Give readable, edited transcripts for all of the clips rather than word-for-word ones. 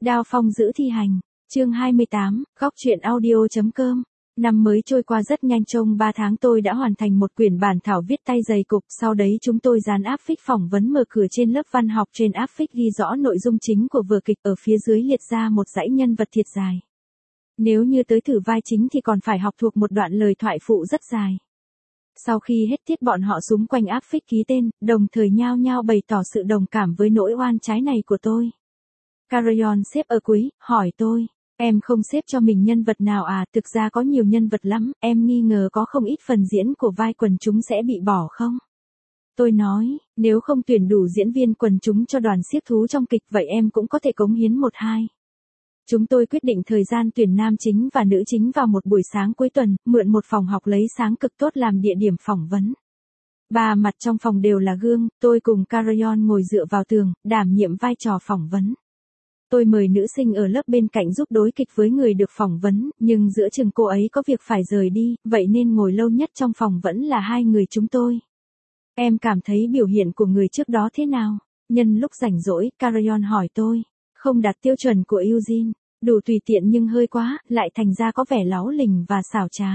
Đao Phong giữ thi hành. Chương 28, góc truyện audio.com. Năm mới trôi qua rất nhanh, trong 3 tháng tôi đã hoàn thành một quyển bản thảo viết tay dày cục, sau đấy chúng tôi dán áp phích phỏng vấn mở cửa trên lớp văn học, trên áp phích ghi rõ nội dung chính của vở kịch, ở phía dưới liệt ra một dãy nhân vật thiệt dài. Nếu như tới thử vai chính thì còn phải học thuộc một đoạn lời thoại phụ rất dài. Sau khi hết tiết, bọn họ xúm quanh áp phích ký tên, đồng thời nhao nhao bày tỏ sự đồng cảm với nỗi oan trái này của tôi. Carayon xếp ở cuối, hỏi tôi, em không xếp cho mình nhân vật nào à? Thực ra có nhiều nhân vật lắm, em nghi ngờ có không ít phần diễn của vai quần chúng sẽ bị bỏ không? Tôi nói, nếu không tuyển đủ diễn viên quần chúng cho đoàn xiếc thú trong kịch, vậy em cũng có thể cống hiến 1-2. Chúng tôi quyết định thời gian tuyển nam chính và nữ chính vào một buổi sáng cuối tuần, mượn một phòng học lấy sáng cực tốt làm địa điểm phỏng vấn. 3 mặt trong phòng đều là gương, tôi cùng Carayon ngồi dựa vào tường, đảm nhiệm vai trò phỏng vấn. Tôi mời nữ sinh ở lớp bên cạnh giúp đối kịch với người được phỏng vấn, nhưng giữa chừng cô ấy có việc phải rời đi, vậy nên ngồi lâu nhất trong phòng vẫn là 2 người chúng tôi. Em cảm thấy biểu hiện của người trước đó thế nào? Nhân lúc rảnh rỗi, Carayon hỏi tôi. Không đạt tiêu chuẩn của Eugene, đủ tùy tiện nhưng hơi quá, lại thành ra có vẻ láu lình và xảo trá.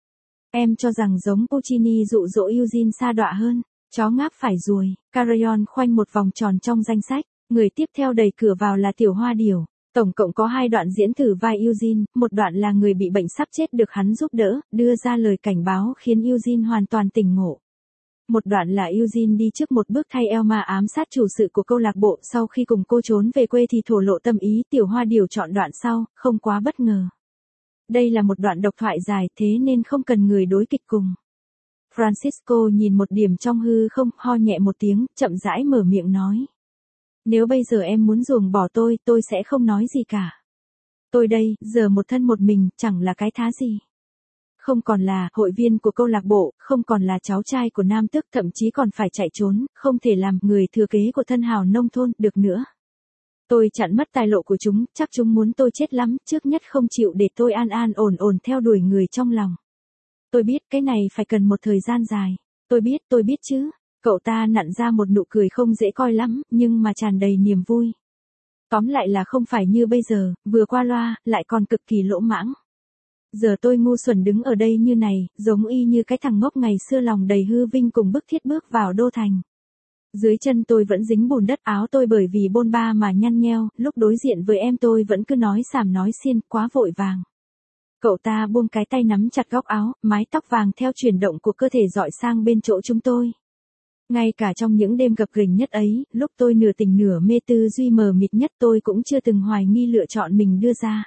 Em cho rằng giống Puccini dụ dỗ Eugene sa đọa hơn. Chó ngáp phải ruồi. Carayon khoanh một vòng tròn trong danh sách. Người tiếp theo đẩy cửa vào là Tiểu Hoa Điểu. Tổng cộng có 2 đoạn diễn thử vai Eugene, một đoạn là người bị bệnh sắp chết được hắn giúp đỡ, đưa ra lời cảnh báo khiến Eugene hoàn toàn tỉnh ngộ. Một đoạn là Eugene đi trước một bước thay Elma ám sát chủ sự của câu lạc bộ, sau khi cùng cô trốn về quê thì thổ lộ tâm ý. Tiểu Hoa Điểu chọn đoạn sau, không quá bất ngờ. Đây là một đoạn độc thoại dài, thế nên không cần người đối kịch cùng. Francisco nhìn một điểm trong hư không, ho nhẹ một tiếng, chậm rãi mở miệng nói. Nếu bây giờ em muốn ruồng bỏ tôi sẽ không nói gì cả. Tôi đây, giờ một thân một mình, chẳng là cái thá gì. Không còn là hội viên của câu lạc bộ, không còn là cháu trai của nam tước, thậm chí còn phải chạy trốn, không thể làm người thừa kế của thân hào nông thôn được nữa. Tôi chặn mất tài lộ của chúng, chắc chúng muốn tôi chết lắm, trước nhất không chịu để tôi an an ổn ổn theo đuổi người trong lòng. Tôi biết cái này phải cần một thời gian dài. Tôi biết chứ. Cậu ta nặn ra một nụ cười không dễ coi lắm, nhưng mà tràn đầy niềm vui. Tóm lại là không phải như bây giờ, vừa qua loa, lại còn cực kỳ lỗ mãng. Giờ tôi ngu xuẩn đứng ở đây như này, giống y như cái thằng ngốc ngày xưa lòng đầy hư vinh cùng bức thiết bước vào đô thành. Dưới chân tôi vẫn dính bùn đất, áo tôi bởi vì bôn ba mà nhăn nheo, lúc đối diện với em tôi vẫn cứ nói xàm nói xiên, quá vội vàng. Cậu ta buông cái tay nắm chặt góc áo, mái tóc vàng theo chuyển động của cơ thể dọi sang bên chỗ chúng tôi. Ngay cả trong những đêm gập ghềnh nhất ấy, lúc tôi nửa tỉnh nửa mê, tư duy mờ mịt nhất, tôi cũng chưa từng hoài nghi lựa chọn mình đưa ra.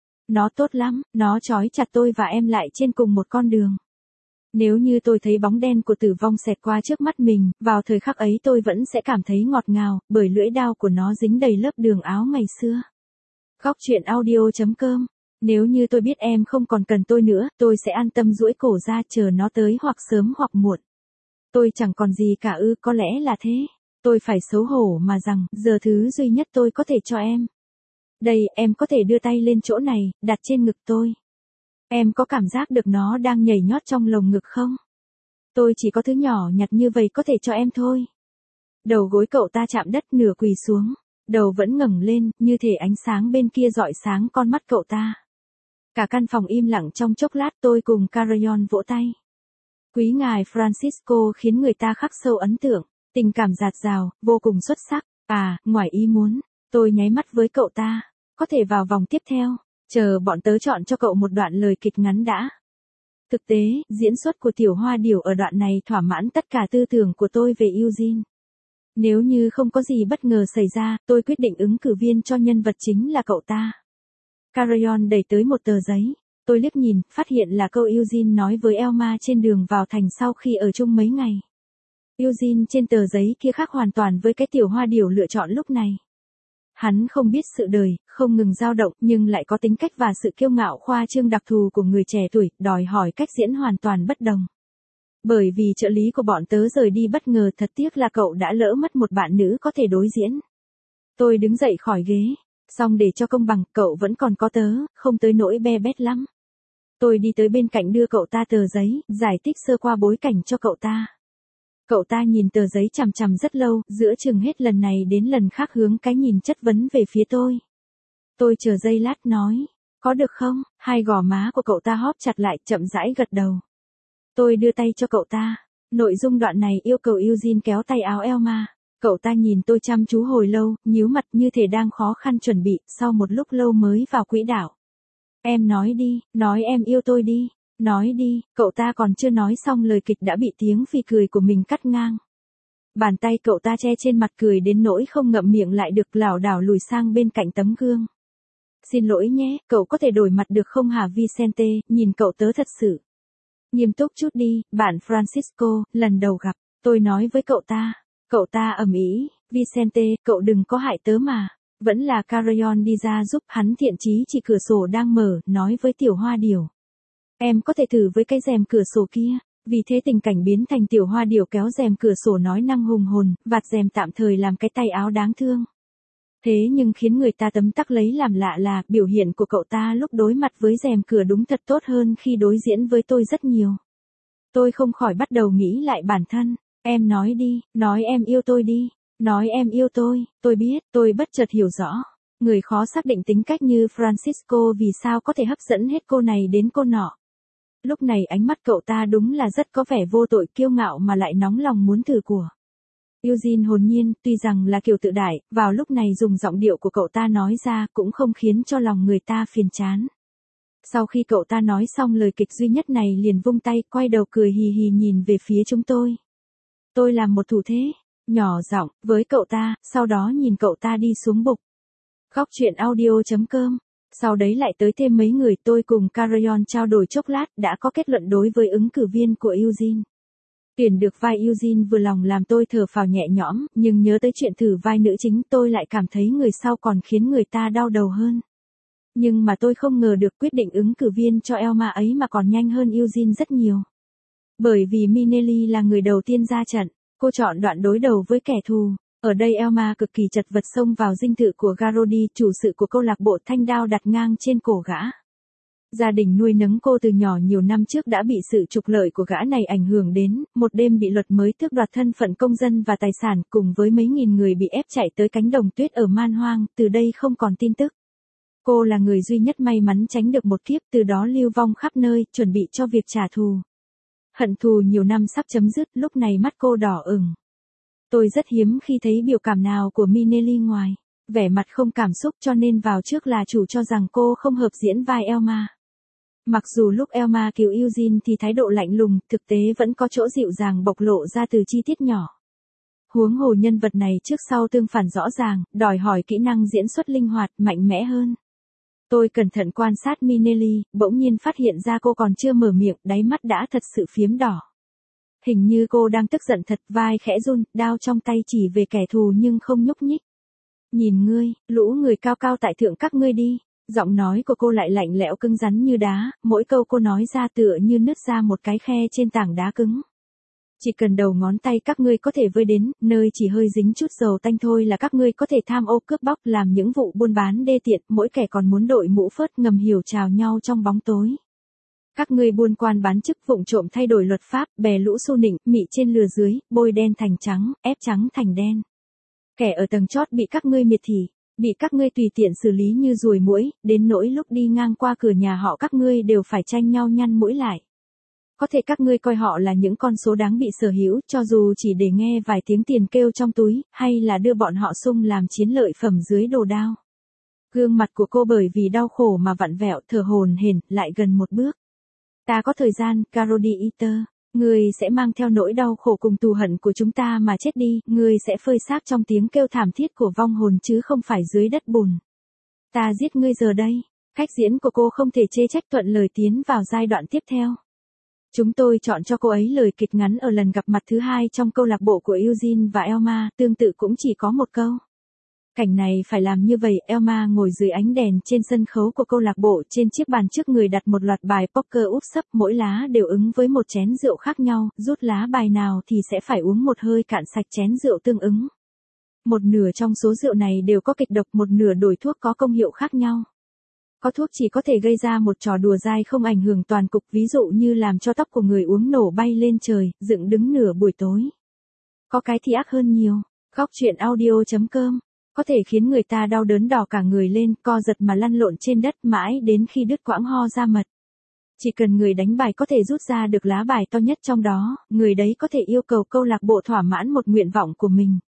Nó tốt lắm, nó trói chặt tôi và em lại trên cùng một con đường. Nếu như tôi thấy bóng đen của tử vong xẹt qua trước mắt mình, vào thời khắc ấy tôi vẫn sẽ cảm thấy ngọt ngào, bởi lưỡi đao của nó dính đầy lớp đường áo ngày xưa. Góc truyện audio.com. Nếu như tôi biết em không còn cần tôi nữa, tôi sẽ an tâm duỗi cổ ra chờ nó tới, hoặc sớm hoặc muộn. Tôi chẳng còn gì cả ư? Có lẽ là thế. Tôi phải xấu hổ mà rằng, giờ thứ duy nhất tôi có thể cho em. Đây, em có thể đưa tay lên chỗ này, đặt trên ngực tôi. Em có cảm giác được nó đang nhảy nhót trong lồng ngực không? Tôi chỉ có thứ nhỏ nhặt như vậy có thể cho em thôi. Đầu gối cậu ta chạm đất, nửa quỳ xuống. Đầu vẫn ngẩng lên, như thể ánh sáng bên kia rọi sáng con mắt cậu ta. Cả căn phòng im lặng trong chốc lát, tôi cùng Carayon vỗ tay. Quý ngài Francisco khiến người ta khắc sâu ấn tượng, tình cảm dạt dào, vô cùng xuất sắc. À, ngoài ý muốn, tôi nháy mắt với cậu ta. Có thể vào vòng tiếp theo, chờ bọn tớ chọn cho cậu một đoạn lời kịch ngắn đã. Thực tế, diễn xuất của Tiểu Hoa Điểu ở đoạn này thỏa mãn tất cả tư tưởng của tôi về Eugene. Nếu như không có gì bất ngờ xảy ra, tôi quyết định ứng cử viên cho nhân vật chính là cậu ta. Carayon đẩy tới một tờ giấy. Tôi liếc nhìn, phát hiện là câu Eugene nói với Elma trên đường vào thành sau khi ở chung mấy ngày. Eugene trên tờ giấy kia khác hoàn toàn với cái Tiểu Hoa Điểu lựa chọn lúc này. Hắn không biết sự đời, không ngừng dao động, nhưng lại có tính cách và sự kiêu ngạo khoa trương đặc thù của người trẻ tuổi, đòi hỏi cách diễn hoàn toàn bất đồng. Bởi vì trợ lý của bọn tớ rời đi bất ngờ, thật tiếc là cậu đã lỡ mất một bạn nữ có thể đối diễn. Tôi đứng dậy khỏi ghế. Xong để cho công bằng, cậu vẫn còn có tớ, không tới nỗi be bét lắm. Tôi đi tới bên cạnh đưa cậu ta tờ giấy, giải thích sơ qua bối cảnh cho cậu ta. Cậu ta nhìn tờ giấy chằm chằm rất lâu, giữa chừng hết lần này đến lần khác hướng cái nhìn chất vấn về phía tôi. Tôi chờ giây lát nói. Có được không? Hai gò má của cậu ta hóp chặt lại, chậm rãi gật đầu. Tôi đưa tay cho cậu ta. Nội dung đoạn này yêu cầu Eugene kéo tay áo Elma. Cậu ta nhìn tôi chăm chú hồi lâu, nhíu mặt như thể đang khó khăn chuẩn bị, sau một lúc lâu mới vào quỹ đạo. Em nói đi, nói em yêu tôi đi. Nói đi, cậu ta còn chưa nói xong lời kịch đã bị tiếng phì cười của mình cắt ngang. Bàn tay cậu ta che trên mặt cười đến nỗi không ngậm miệng lại được, lảo đảo lùi sang bên cạnh tấm gương. Xin lỗi nhé, cậu có thể đổi mặt được không hả Vicente, nhìn cậu tớ thật sự. Nghiêm túc chút đi, bạn Francisco, lần đầu gặp, tôi nói với cậu ta. Cậu ta ầm ĩ, Vicente, cậu đừng có hại tớ mà. Vẫn là Carrion đi ra giúp, hắn thiện chí chỉ cửa sổ đang mở, nói với Tiểu Hoa Điểu. Em có thể thử với cái rèm cửa sổ kia. Vì thế tình cảnh biến thành Tiểu Hoa Điểu kéo rèm cửa sổ nói năng hùng hồn, vạt rèm tạm thời làm cái tay áo đáng thương. Thế nhưng khiến người ta tấm tắc lấy làm lạ là biểu hiện của cậu ta lúc đối mặt với rèm cửa đúng thật tốt hơn khi đối diễn với tôi rất nhiều. Tôi không khỏi bắt đầu nghĩ lại bản thân. Em nói đi, nói em yêu tôi đi. Nói em yêu tôi biết, tôi bất chợt hiểu rõ. Người khó xác định tính cách như Francisco vì sao có thể hấp dẫn hết cô này đến cô nọ. Lúc này ánh mắt cậu ta đúng là rất có vẻ vô tội, kiêu ngạo mà lại nóng lòng muốn thử của. Eugene hồn nhiên, tuy rằng là kiểu tự đại, vào lúc này dùng giọng điệu của cậu ta nói ra cũng không khiến cho lòng người ta phiền chán. Sau khi cậu ta nói xong lời kịch duy nhất này liền vung tay, quay đầu cười hì hì nhìn về phía chúng tôi. Tôi làm một thủ thế, nhỏ giọng, với cậu ta, sau đó nhìn cậu ta đi xuống bục. Góc truyện audio.com. Sau đấy lại tới thêm mấy người, tôi cùng Carrion trao đổi chốc lát đã có kết luận đối với ứng cử viên của Eugene. Tuyển được vai Eugene vừa lòng làm tôi thở phào nhẹ nhõm, nhưng nhớ tới chuyện thử vai nữ chính tôi lại cảm thấy người sau còn khiến người ta đau đầu hơn. Nhưng mà tôi không ngờ được quyết định ứng cử viên cho Elma ấy mà còn nhanh hơn Eugene rất nhiều. Bởi vì Minelli là người đầu tiên ra trận, cô chọn đoạn đối đầu với kẻ thù. Ở đây Elma cực kỳ chật vật xông vào dinh thự của Garrodi, chủ sự của câu lạc bộ thanh đao đặt ngang trên cổ gã. Gia đình nuôi nấng cô từ nhỏ nhiều năm trước đã bị sự trục lợi của gã này ảnh hưởng đến, một đêm bị luật mới tước đoạt thân phận công dân và tài sản, cùng với mấy nghìn người bị ép chạy tới cánh đồng tuyết ở man hoang, từ đây không còn tin tức. Cô là người duy nhất may mắn tránh được một kiếp, từ đó lưu vong khắp nơi, chuẩn bị cho việc trả thù. Hận thù nhiều năm sắp chấm dứt, lúc này mắt cô đỏ ửng. Tôi rất hiếm khi thấy biểu cảm nào của Minelli ngoài vẻ mặt không cảm xúc, cho nên vào trước là chủ cho rằng cô không hợp diễn vai Elma. Mặc dù lúc Elma cứu Eugene thì thái độ lạnh lùng, thực tế vẫn có chỗ dịu dàng bộc lộ ra từ chi tiết nhỏ. Huống hồ nhân vật này trước sau tương phản rõ ràng, đòi hỏi kỹ năng diễn xuất linh hoạt, mạnh mẽ hơn. Tôi cẩn thận quan sát Minelli, bỗng nhiên phát hiện ra cô còn chưa mở miệng, đáy mắt đã thật sự phiếm đỏ. Hình như cô đang tức giận thật, vai khẽ run, đao trong tay chỉ về kẻ thù nhưng không nhúc nhích. Nhìn ngươi, lũ người cao cao tại thượng các ngươi đi. Giọng nói của cô lại lạnh lẽo cứng rắn như đá, mỗi câu cô nói ra tựa như nứt ra một cái khe trên tảng đá cứng. Chỉ cần đầu ngón tay các ngươi có thể với đến, nơi chỉ hơi dính chút dầu tanh thôi là các ngươi có thể tham ô cướp bóc, làm những vụ buôn bán đê tiện, mỗi kẻ còn muốn đội mũ phớt ngầm hiểu chào nhau trong bóng tối. Các ngươi buôn quan bán chức, vụng trộm thay đổi luật pháp, bè lũ xô nịnh, mị trên lừa dưới, bôi đen thành trắng, ép trắng thành đen. Kẻ ở tầng chót bị các ngươi miệt thị, bị các ngươi tùy tiện xử lý như ruồi muỗi, đến nỗi lúc đi ngang qua cửa nhà họ các ngươi đều phải tranh nhau nhăn mũi lại. Có thể các ngươi coi họ là những con số đáng bị sở hữu, cho dù chỉ để nghe vài tiếng tiền kêu trong túi, hay là đưa bọn họ sung làm chiến lợi phẩm dưới đồ đao. Gương mặt của cô bởi vì đau khổ mà vặn vẹo, thở hổn hển, lại gần một bước. Ta có thời gian, Carodi Eater. Ngươi sẽ mang theo nỗi đau khổ cùng thù hận của chúng ta mà chết đi, ngươi sẽ phơi xác trong tiếng kêu thảm thiết của vong hồn chứ không phải dưới đất bùn. Ta giết ngươi giờ đây. Cách diễn của cô không thể chê trách, thuận lời tiến vào giai đoạn tiếp theo. Chúng tôi chọn cho cô ấy lời kịch ngắn ở lần gặp mặt thứ hai trong câu lạc bộ của Eugene và Elma, tương tự cũng chỉ có một câu. Cảnh này phải làm như vậy, Elma ngồi dưới ánh đèn trên sân khấu của câu lạc bộ, trên chiếc bàn trước người đặt một loạt bài poker úp sấp, mỗi lá đều ứng với một chén rượu khác nhau, rút lá bài nào thì sẽ phải uống một hơi cạn sạch chén rượu tương ứng. Một nửa trong số rượu này đều có kịch độc, một nửa đổi thuốc có công hiệu khác nhau. Có thuốc chỉ có thể gây ra một trò đùa dai không ảnh hưởng toàn cục, ví dụ như làm cho tóc của người uống nổ bay lên trời, dựng đứng nửa buổi tối. Có cái thì ác hơn nhiều. Góc truyện audio.com có thể khiến người ta đau đớn đỏ cả người lên, co giật mà lăn lộn trên đất mãi đến khi đứt quãng ho ra mật. Chỉ cần người đánh bài có thể rút ra được lá bài to nhất trong đó, người đấy có thể yêu cầu câu lạc bộ thỏa mãn một nguyện vọng của mình.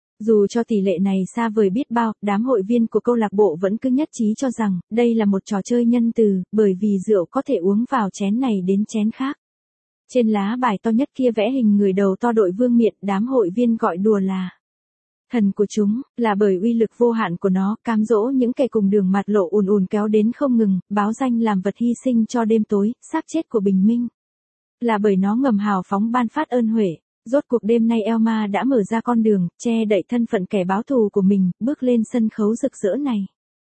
Dù cho tỷ lệ này xa vời biết bao, đám hội viên của câu lạc bộ vẫn cứ nhất trí cho rằng, đây là một trò chơi nhân từ, bởi vì rượu có thể uống vào chén này đến chén khác. Trên lá bài to nhất kia vẽ hình người đầu to đội vương miện, đám hội viên gọi đùa là thần của chúng, là bởi uy lực vô hạn của nó, cám dỗ những kẻ cùng đường mặt lộ ùn ùn kéo đến không ngừng, báo danh làm vật hy sinh cho đêm tối, xác chết của bình minh. Là bởi nó ngầm hào phóng ban phát ơn huệ. Rốt cuộc đêm nay Elma đã mở ra con đường, che đậy thân phận kẻ báo thù của mình, bước lên sân khấu rực rỡ này.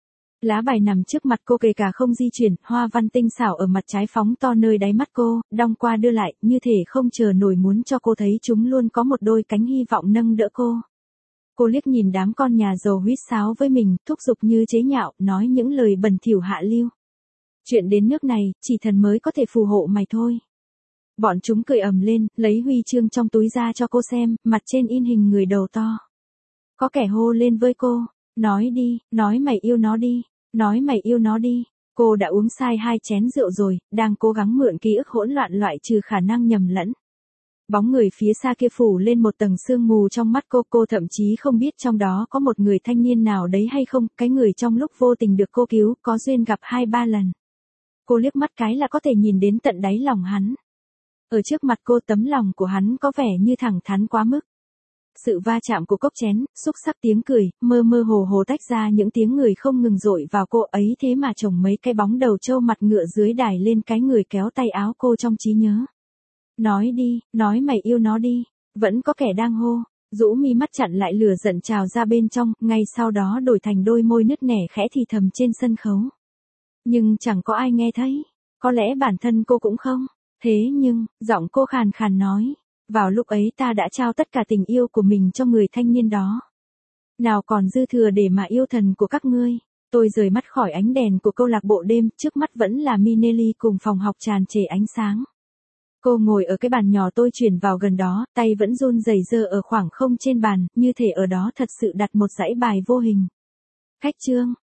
Lá bài nằm trước mặt cô kể cả không di chuyển, hoa văn tinh xảo ở mặt trái phóng to nơi đáy mắt cô, đong qua đưa lại, như thể không chờ nổi muốn cho cô thấy chúng luôn có một đôi cánh hy vọng nâng đỡ cô. Cô liếc nhìn đám con nhà giàu huýt sáo với mình, thúc giục như chế nhạo, nói những lời bẩn thỉu hạ lưu. Chuyện đến nước này, chỉ thần mới có thể phù hộ mày thôi. Bọn chúng cười ầm lên, lấy huy chương trong túi ra cho cô xem, mặt trên in hình người đầu to. Có kẻ hô lên với cô, nói đi, nói mày yêu nó đi, nói mày yêu nó đi. Cô đã uống sai 2 chén rượu rồi, đang cố gắng mượn ký ức hỗn loạn loại trừ khả năng nhầm lẫn. Bóng người phía xa kia phủ lên một tầng sương mù trong mắt cô thậm chí không biết trong đó có một người thanh niên nào đấy hay không, cái người trong lúc vô tình được cô cứu, có duyên gặp 2-3 lần. Cô liếc mắt cái là có thể nhìn đến tận đáy lòng hắn. Ở trước mặt cô tấm lòng của hắn có vẻ như thẳng thắn quá mức. Sự va chạm của cốc chén, xúc sắc tiếng cười, mơ mơ hồ hồ tách ra những tiếng người không ngừng dội vào cô ấy thế mà chồng mấy cái bóng đầu trâu mặt ngựa dưới đài lên cái người kéo tay áo cô trong trí nhớ. Nói đi, nói mày yêu nó đi, vẫn có kẻ đang hô, rũ mi mắt chặn lại lửa giận trào ra bên trong, ngay sau đó đổi thành đôi môi nứt nẻ khẽ thì thầm trên sân khấu. Nhưng chẳng có ai nghe thấy, có lẽ bản thân cô cũng không. Thế nhưng, giọng cô khàn khàn nói, vào lúc ấy ta đã trao tất cả tình yêu của mình cho người thanh niên đó. Nào còn dư thừa để mà yêu thần của các ngươi. Tôi rời mắt khỏi ánh đèn của câu lạc bộ đêm, trước mắt vẫn là Minelli cùng phòng học tràn trề ánh sáng. Cô ngồi ở cái bàn nhỏ tôi chuyển vào gần đó, tay vẫn run rẩy giơ ở khoảng không trên bàn, như thể ở đó thật sự đặt một dãy bài vô hình. Khách trương,